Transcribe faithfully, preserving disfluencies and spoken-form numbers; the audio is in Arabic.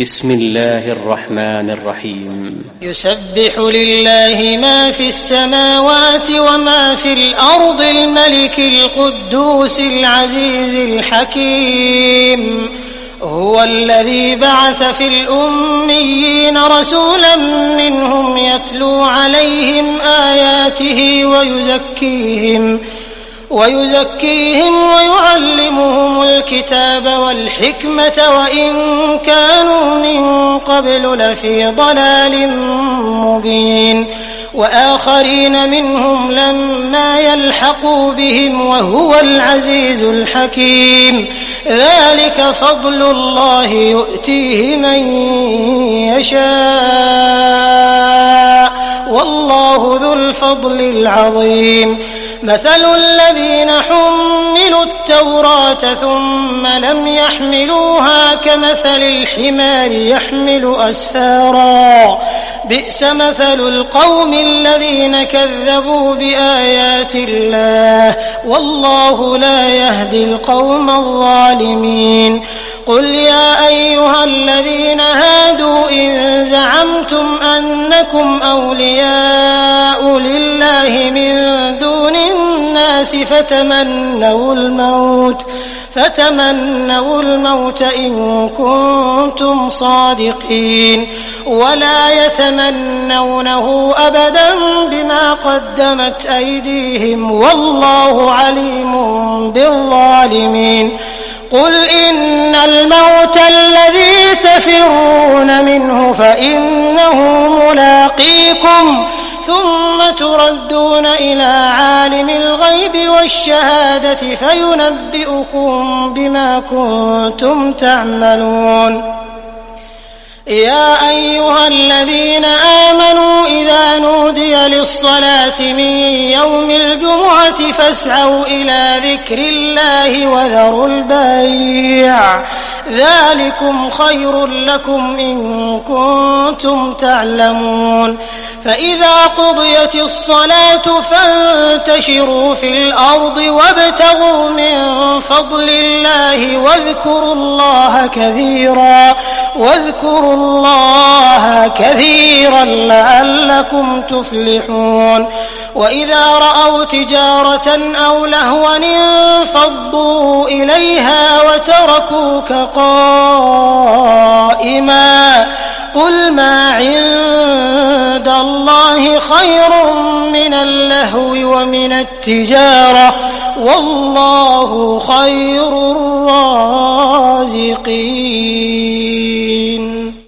بسم الله الرحمن الرحيم يسبح لله ما في السماوات وما في الأرض الملك القدوس العزيز الحكيم هو الذي بعث في الأميين رسولا منهم يتلو عليهم آياته ويزكيهم ويزكيهم ويعلمهم الكتاب والحكمة وإن كانوا من قبل لفي ضلال مبين وآخرين منهم لما يلحقوا بهم وهو العزيز الحكيم ذلك فضل الله يؤتيه من يشاء والله ذو الفضل العظيم مثل الذين حملوا التوراة ثم لم يحملوها كمثل الحمار يحمل أسفارا بئس مثل القوم الذين كذبوا بآيات الله والله لا يهدي القوم الظالمين قل يا أيها الذين هادوا إن زعمتم أنكم أولياء لله من دون الناس فتمنوا الموت فتمنوا الموت إن كنتم صادقين ولا يتمنونه أبدا بما قدمت أيديهم والله عليم بالظالمين قل إن الموت الذي تفرون منه فإنه ملاقيكم ثم تردون إلى عالم الغيب والشهادة فينبئكم بما كنتم تعملون يا أيها الذين آمنوا إذا نودي للصلاة من يوم الجمعة فاسعوا إلى ذكر الله وذروا البيع ذلكم خير لكم إن كنتم تعلمون فإذا قضيت الصلاة فانتشروا في الأرض وابتغوا من فضل الله واذكروا الله كثيرا واذكروا الله كثيرا لعلكم تفلحون وإذا رأوا تجارة أو لهوا انفضوا إليها وتركوك قائما قل ما عند الله خير من اللهو ومن التجارة والله خير الرازقين.